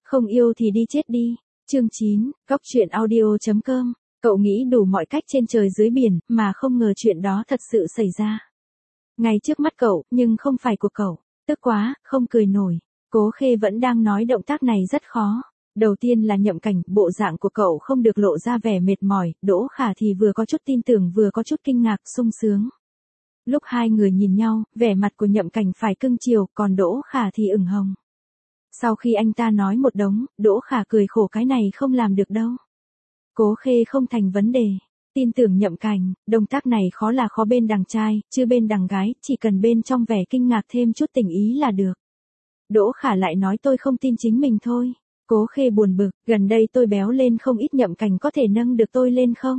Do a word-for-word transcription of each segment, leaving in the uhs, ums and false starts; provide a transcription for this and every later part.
Không yêu thì đi chết đi. Chương chín, Góc truyện audio chấm com. Cậu nghĩ đủ mọi cách trên trời dưới biển, mà không ngờ chuyện đó thật sự xảy ra. Ngay trước mắt cậu, nhưng không phải của cậu. Tức quá, không cười nổi. Cố Khê vẫn đang nói động tác này rất khó. Đầu tiên là Nhậm Cảnh, bộ dạng của cậu không được lộ ra vẻ mệt mỏi, Đỗ Khả thì vừa có chút tin tưởng vừa có chút kinh ngạc, sung sướng. Lúc hai người nhìn nhau, vẻ mặt của Nhậm Cảnh phải cưng chiều, còn Đỗ Khả thì ửng hồng. Sau khi anh ta nói một đống, Đỗ Khả cười khổ, cái này không làm được đâu. Cố Khê không thành vấn đề. Tin tưởng Nhậm Cảnh, động tác này khó là khó bên đằng trai, chứ bên đằng gái, chỉ cần bên trong vẻ kinh ngạc thêm chút tình ý là được. Đỗ Khả lại nói tôi không tin chính mình thôi. Cố Khê buồn bực, gần đây tôi béo lên không ít, Nhậm Cảnh có thể nâng được tôi lên không?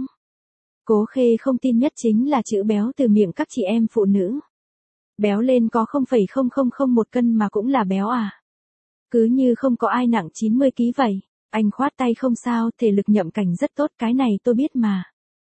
Cố Khê không tin nhất chính là chữ béo từ miệng các chị em phụ nữ. Béo lên có không phẩy không không không một cân mà cũng là béo à? Cứ như không có ai nặng chín mươi ki lô gam vậy. Anh khoát tay, không sao, thể lực Nhậm Cảnh rất tốt, cái này tôi biết mà.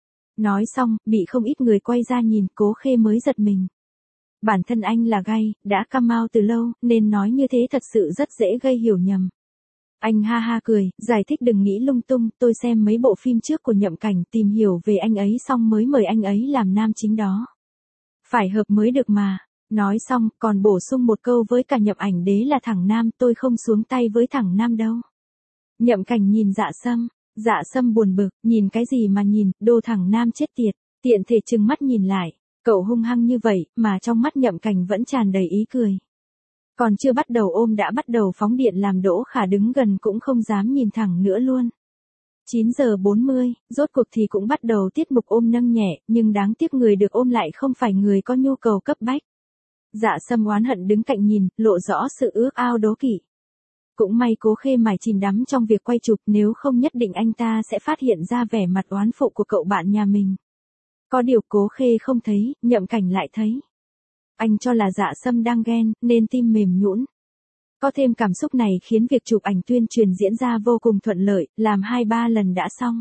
Nói xong, bị không ít người quay ra nhìn, Cố Khê mới giật mình. Bản thân anh là gay, đã cam mau từ lâu, nên nói như thế thật sự rất dễ gây hiểu nhầm. Anh ha ha cười, giải thích đừng nghĩ lung tung, tôi xem mấy bộ phim trước của Nhậm Cảnh, tìm hiểu về anh ấy xong mới mời anh ấy làm nam chính đó. Phải hợp mới được mà. Nói xong, còn bổ sung một câu với cả Nhậm Ảnh Đế là thẳng nam, tôi không xuống tay với thẳng nam đâu. Nhậm Cảnh nhìn Dạ Sâm, Dạ Sâm buồn bực, nhìn cái gì mà nhìn, đồ thẳng nam chết tiệt, tiện thể trừng mắt nhìn lại, cậu hung hăng như vậy, mà trong mắt Nhậm Cảnh vẫn tràn đầy ý cười. Còn chưa bắt đầu ôm đã bắt đầu phóng điện, làm Đỗ Khả đứng gần cũng không dám nhìn thẳng nữa luôn. chín giờ bốn mươi, rốt cuộc thì cũng bắt đầu tiết mục ôm nâng nhẹ, nhưng đáng tiếc người được ôm lại không phải người có nhu cầu cấp bách. Dạ Sâm oán hận đứng cạnh nhìn, lộ rõ sự ước ao đố kỵ. Cũng may Cố Khê mải chìm đắm trong việc quay chụp, nếu không nhất định anh ta sẽ phát hiện ra vẻ mặt oán phụ của cậu bạn nhà mình. Có điều Cố Khê không thấy, Nhậm Cảnh lại thấy. Anh cho là Dạ Sâm đang ghen, nên tim mềm nhũn. Có thêm cảm xúc này khiến việc chụp ảnh tuyên truyền diễn ra vô cùng thuận lợi, làm hai ba lần đã xong.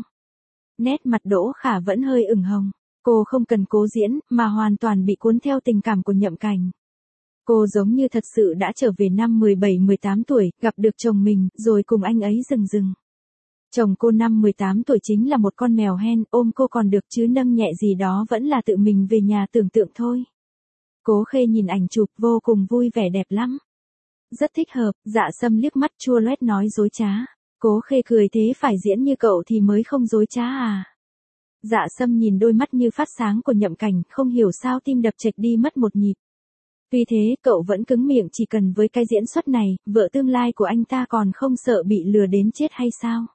Nét mặt Đỗ Khả vẫn hơi ửng hồng. Cô không cần cố diễn, mà hoàn toàn bị cuốn theo tình cảm của Nhậm Cảnh. Cô giống như thật sự đã trở về năm mười bảy mười tám tuổi, gặp được chồng mình, rồi cùng anh ấy rừng rừng. Chồng cô năm mười tám tuổi chính là một con mèo hen, ôm cô còn được chứ nâng nhẹ gì đó vẫn là tự mình về nhà tưởng tượng thôi. Cố Khê nhìn ảnh chụp vô cùng vui vẻ, đẹp lắm. Rất thích hợp. Dạ Sâm liếc mắt chua loét nói dối trá. Cố Khê cười, thế phải diễn như cậu thì mới không dối trá à? Dạ Sâm nhìn đôi mắt như phát sáng của Nhậm Cảnh, không hiểu sao tim đập chệch đi mất một nhịp. Tuy thế, cậu vẫn cứng miệng, chỉ cần với cái diễn xuất này, vợ tương lai của anh ta còn không sợ bị lừa đến chết hay sao?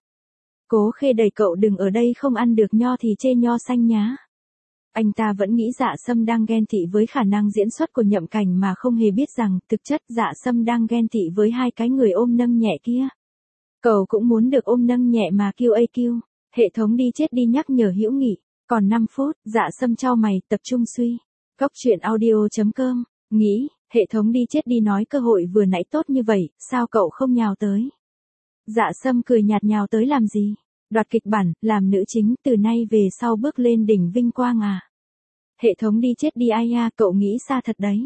Cố Khê đẩy cậu, đừng ở đây không ăn được nho thì chê nho xanh nhá. Anh ta vẫn nghĩ Dạ Sâm đang ghen tị với khả năng diễn xuất của Nhậm Cảnh mà không hề biết rằng, thực chất Dạ Sâm đang ghen tị với hai cái người ôm nâng nhẹ kia. Cậu cũng muốn được ôm nâng nhẹ mà kêu a kêu. Hệ thống đi chết đi nhắc nhở hữu nghị. Còn năm phút, Dạ Sâm chau mày, tập trung suy. Góc truyện audio chấm com. Nghĩ, hệ thống đi chết đi nói cơ hội vừa nãy tốt như vậy, sao cậu không nhào tới? Dạ Sâm cười nhạt, nhào tới làm gì? Đoạt kịch bản, làm nữ chính, từ nay về sau bước lên đỉnh vinh quang à? Hệ thống đi chết đi ai à, cậu nghĩ xa thật đấy.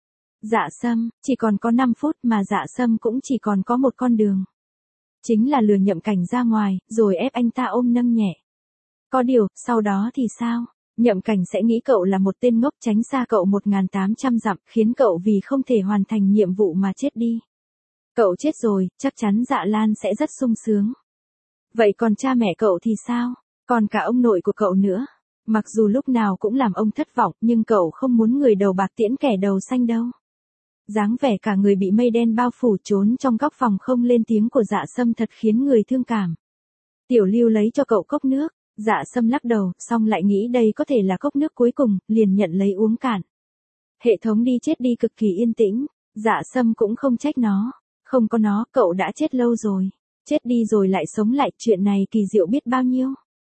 Dạ Sâm, chỉ còn có năm phút mà Dạ Sâm cũng chỉ còn có một con đường. Chính là lừa Nhậm Cảnh ra ngoài, rồi ép anh ta ôm nâng nhẹ. Có điều, sau đó thì sao? Nhậm Cảnh sẽ nghĩ cậu là một tên ngốc, tránh xa cậu một nghìn tám trăm dặm, khiến cậu vì không thể hoàn thành nhiệm vụ mà chết đi. Cậu chết rồi, chắc chắn Dạ Lan sẽ rất sung sướng. Vậy còn cha mẹ cậu thì sao? Còn cả ông nội của cậu nữa. Mặc dù lúc nào cũng làm ông thất vọng, nhưng cậu không muốn người đầu bạc tiễn kẻ đầu xanh đâu. Dáng vẻ cả người bị mây đen bao phủ trốn trong góc phòng không lên tiếng của Dạ Sâm thật khiến người thương cảm. Tiểu Lưu lấy cho cậu cốc nước. Dạ Sâm lắc đầu, xong lại nghĩ đây có thể là cốc nước cuối cùng, liền nhận lấy uống cạn. Hệ thống đi chết đi cực kỳ yên tĩnh. Dạ Sâm cũng không trách nó. Không có nó, cậu đã chết lâu rồi. Chết đi rồi lại sống lại, chuyện này kỳ diệu biết bao nhiêu.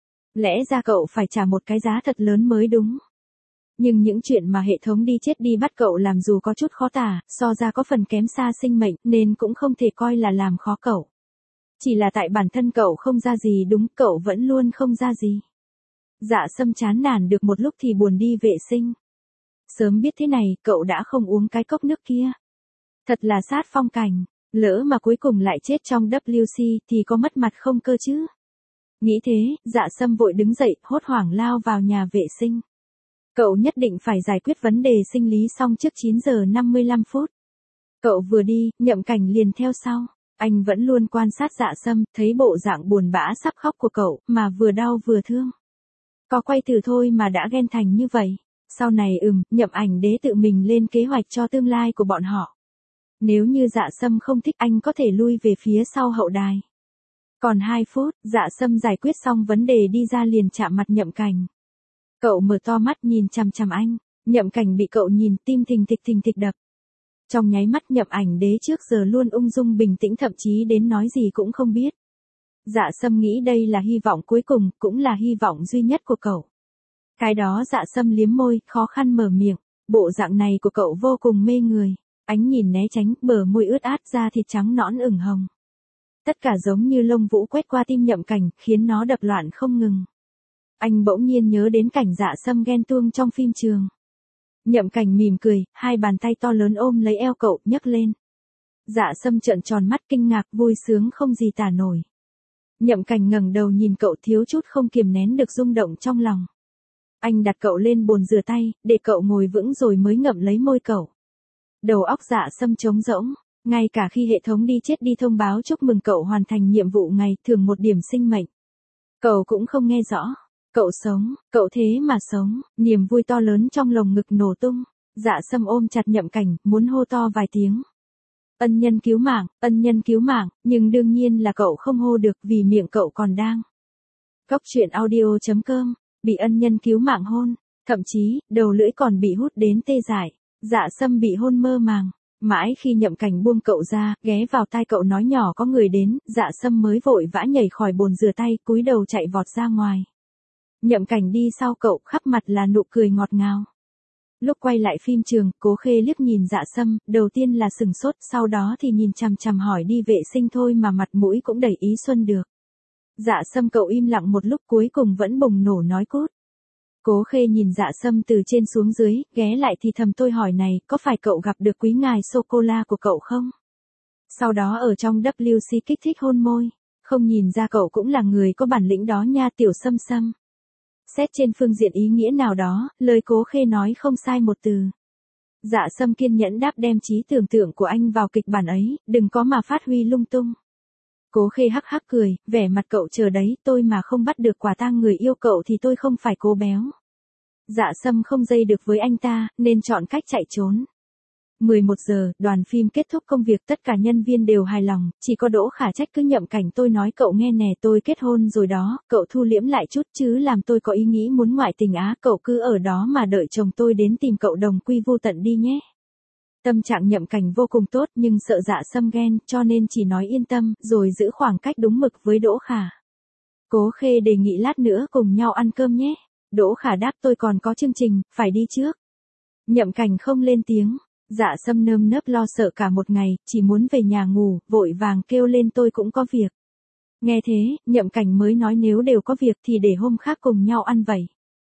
Lẽ ra cậu phải trả một cái giá thật lớn mới đúng. Nhưng những chuyện mà hệ thống đi chết đi bắt cậu làm dù có chút khó tả, so ra có phần kém xa sinh mệnh, nên cũng không thể coi là làm khó cậu. Chỉ là tại bản thân cậu không ra gì đúng, cậu vẫn luôn không ra gì. Dạ Sâm chán nản được một lúc thì buồn đi vệ sinh. Sớm biết thế này, cậu đã không uống cái cốc nước kia. Thật là sát phong cảnh. Lỡ mà cuối cùng lại chết trong W C thì có mất mặt không cơ chứ? Nghĩ thế, Dạ Sâm vội đứng dậy, hốt hoảng lao vào nhà vệ sinh. Cậu nhất định phải giải quyết vấn đề sinh lý xong trước chín giờ năm mươi lăm phút. Cậu vừa đi, Nhậm Cảnh liền theo sau. Anh vẫn luôn quan sát Dạ Sâm, thấy bộ dạng buồn bã sắp khóc của cậu, mà vừa đau vừa thương. Có quay từ thôi mà đã ghen thành như vậy. Sau này ừm, Nhậm Ảnh Đế tự mình lên kế hoạch cho tương lai của bọn họ. Nếu như Dạ Sâm không thích anh có thể lui về phía sau hậu đài. Còn hai phút, Dạ Sâm giải quyết xong vấn đề đi ra liền chạm mặt Nhậm Cảnh. Cậu mở to mắt nhìn chằm chằm anh, Nhậm Cảnh bị cậu nhìn tim thình thịch thình thịch đập. Trong nháy mắt Nhậm Ảnh Đế trước giờ luôn ung dung bình tĩnh thậm chí đến nói gì cũng không biết. Dạ Sâm nghĩ đây là hy vọng cuối cùng, cũng là hy vọng duy nhất của cậu. Cái đó Dạ Sâm liếm môi, khó khăn mở miệng, bộ dạng này của cậu vô cùng mê người. Ánh nhìn né tránh, bờ môi ướt át da thịt trắng nõn ửng hồng. Tất cả giống như lông vũ quét qua tim Nhậm Cảnh, khiến nó đập loạn không ngừng. Anh bỗng nhiên nhớ đến cảnh Dạ Sâm ghen tuông trong phim trường. Nhậm Cảnh mỉm cười, hai bàn tay to lớn ôm lấy eo cậu, nhấc lên. Dạ Sâm trợn tròn mắt kinh ngạc, vui sướng không gì tả nổi. Nhậm Cảnh ngẩng đầu nhìn cậu thiếu chút không kiềm nén được rung động trong lòng. Anh đặt cậu lên bồn rửa tay, để cậu ngồi vững rồi mới ngậm lấy môi cậu. Đầu óc Dạ Sâm trống rỗng, ngay cả khi hệ thống đi chết đi thông báo chúc mừng cậu hoàn thành nhiệm vụ ngày thường một điểm sinh mệnh. Cậu cũng không nghe rõ. Cậu sống, cậu thế mà sống, niềm vui to lớn trong lồng ngực nổ tung. Dạ Sâm ôm chặt Nhậm Cảnh, muốn hô to vài tiếng. Ân nhân cứu mạng, ân nhân cứu mạng, nhưng đương nhiên là cậu không hô được vì miệng cậu còn đang. Cóc truyện audio chấm com, bị ân nhân cứu mạng hôn, thậm chí, đầu lưỡi còn bị hút đến tê dại. Dạ Sâm bị hôn mơ màng. Mãi khi Nhậm Cảnh buông cậu ra, ghé vào tai cậu nói nhỏ có người đến, Dạ Sâm mới vội vã nhảy khỏi bồn rửa tay, cúi đầu chạy vọt ra ngoài. Nhậm Cảnh đi sau cậu, khắp mặt là nụ cười ngọt ngào. Lúc quay lại phim trường, Cố Khê liếc nhìn Dạ Sâm, đầu tiên là sừng sốt, sau đó thì nhìn chằm chằm hỏi đi vệ sinh thôi mà mặt mũi cũng đầy ý xuân được. Dạ Sâm cậu im lặng một lúc cuối cùng vẫn bùng nổ nói cút. Cố Khê nhìn Dạ Sâm từ trên xuống dưới, ghé lại thì thầm tôi hỏi này, có phải cậu gặp được quý ngài sô-cô-la của cậu không? Sau đó ở trong W C kích thích hôn môi, không nhìn ra cậu cũng là người có bản lĩnh đó nha Tiểu Sâm Sâm. Xét trên phương diện ý nghĩa nào đó, lời Cố Khê nói không sai một từ. Dạ Sâm kiên nhẫn đáp đem trí tưởng tượng của anh vào kịch bản ấy, đừng có mà phát huy lung tung. Cố Khê hắc hắc cười, vẻ mặt cậu chờ đấy, tôi mà không bắt được quả tang người yêu cậu thì tôi không phải cô béo. Dạ Sâm không dây được với anh ta, nên chọn cách chạy trốn. mười một giờ, đoàn phim kết thúc công việc tất cả nhân viên đều hài lòng, chỉ có Đỗ Khả trách cứ Nhậm Cảnh tôi nói cậu nghe nè tôi kết hôn rồi đó, cậu thu liễm lại chút chứ làm tôi có ý nghĩ muốn ngoại tình á, cậu cứ ở đó mà đợi chồng tôi đến tìm cậu đồng quy vu tận đi nhé. Tâm trạng Nhậm Cảnh vô cùng tốt nhưng sợ Dạ Sâm ghen cho nên chỉ nói yên tâm rồi giữ khoảng cách đúng mực với Đỗ Khả. Cố Khê đề nghị lát nữa cùng nhau ăn cơm nhé. Đỗ Khả đáp tôi còn có chương trình, phải đi trước. Nhậm Cảnh không lên tiếng. Dạ Sâm nơm nớp lo sợ cả một ngày, chỉ muốn về nhà ngủ, vội vàng kêu lên tôi cũng có việc. Nghe thế, Nhậm Cảnh mới nói nếu đều có việc thì để hôm khác cùng nhau ăn vậy.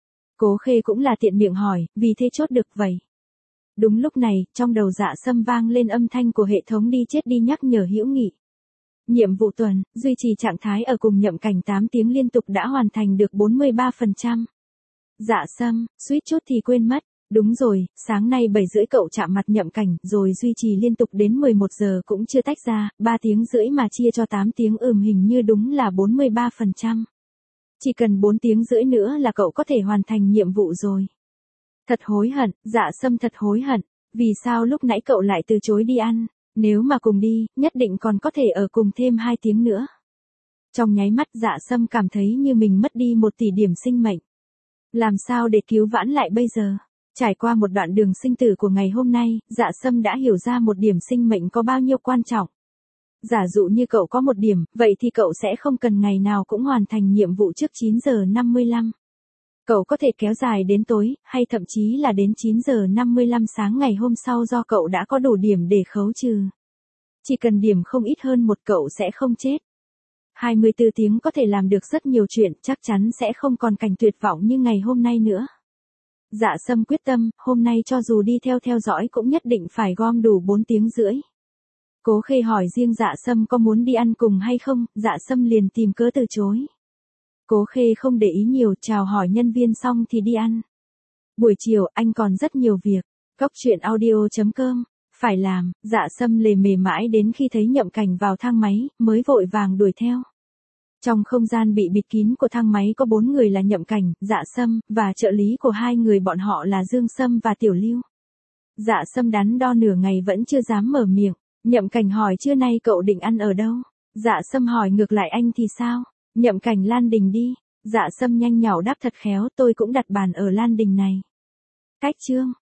Cố Khê cũng là tiện miệng hỏi, vì thế chốt được vậy. Đúng lúc này, trong đầu Dạ Sâm vang lên âm thanh của hệ thống đi chết đi nhắc nhở hữu nghị. Nhiệm vụ tuần, duy trì trạng thái ở cùng Nhậm Cảnh tám tiếng liên tục đã hoàn thành được bốn mươi ba phần trăm. Dạ Sâm, suýt chút thì quên mất. Đúng rồi, sáng nay bảy rưỡi cậu chạm mặt Nhậm Cảnh rồi duy trì liên tục đến mười một giờ cũng chưa tách ra, ba tiếng rưỡi mà chia cho tám tiếng ừm hình như đúng là bốn mươi ba phần trăm. Chỉ cần bốn tiếng rưỡi nữa là cậu có thể hoàn thành nhiệm vụ rồi. Thật hối hận, Dạ Sâm thật hối hận, vì sao lúc nãy cậu lại từ chối đi ăn, nếu mà cùng đi, nhất định còn có thể ở cùng thêm hai tiếng nữa. Trong nháy mắt Dạ Sâm cảm thấy như mình mất đi một tỷ điểm sinh mệnh. Làm sao để cứu vãn lại bây giờ? Trải qua một đoạn đường sinh tử của ngày hôm nay, Dạ Sâm đã hiểu ra một điểm sinh mệnh có bao nhiêu quan trọng. Giả dụ như cậu có một điểm, vậy thì cậu sẽ không cần ngày nào cũng hoàn thành nhiệm vụ trước chín giờ năm mươi lăm. Cậu có thể kéo dài đến tối, hay thậm chí là đến chín giờ năm mươi lăm sáng ngày hôm sau do cậu đã có đủ điểm để khấu trừ. Chỉ cần điểm không ít hơn một cậu sẽ không chết. hai mươi tư tiếng có thể làm được rất nhiều chuyện, chắc chắn sẽ không còn cảnh tuyệt vọng như ngày hôm nay nữa. Dạ Sâm quyết tâm, hôm nay cho dù đi theo theo dõi cũng nhất định phải gom đủ bốn tiếng rưỡi. Cố Khê hỏi riêng Dạ Sâm có muốn đi ăn cùng hay không, Dạ Sâm liền tìm cớ từ chối. Cố Khê không để ý nhiều, chào hỏi nhân viên xong thì đi ăn. Buổi chiều anh còn rất nhiều việc. Cóc truyện audio chấm com. Phải làm, Dạ Sâm lề mề mãi đến khi thấy Nhậm Cảnh vào thang máy, mới vội vàng đuổi theo. Trong không gian bị bịt kín của thang máy có bốn người là Nhậm Cảnh, Dạ Sâm, và trợ lý của hai người bọn họ là Dương Sâm và Tiểu Lưu. Dạ Sâm đắn đo nửa ngày vẫn chưa dám mở miệng. Nhậm Cảnh hỏi trưa nay cậu định ăn ở đâu? Dạ Sâm hỏi ngược lại anh thì sao? Nhậm Cảnh Lan Đình đi. Dạ Sâm nhanh nhảu đáp thật khéo, tôi cũng đặt bàn ở Lan Đình này. Cách chương